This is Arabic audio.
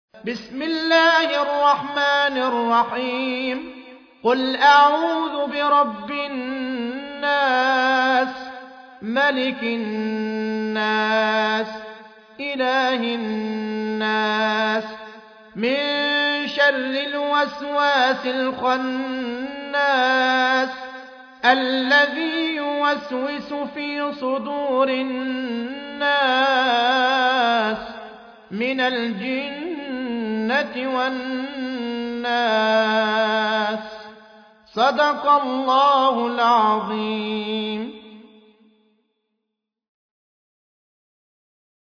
بسم الله الرحمن الرحيم قل أعوذ برب الناس ملك الناس إله الناس من شر الوسواس الخناس الذي يوسوس في صدور الناس من الجنة والناس. صدق الله العظيم.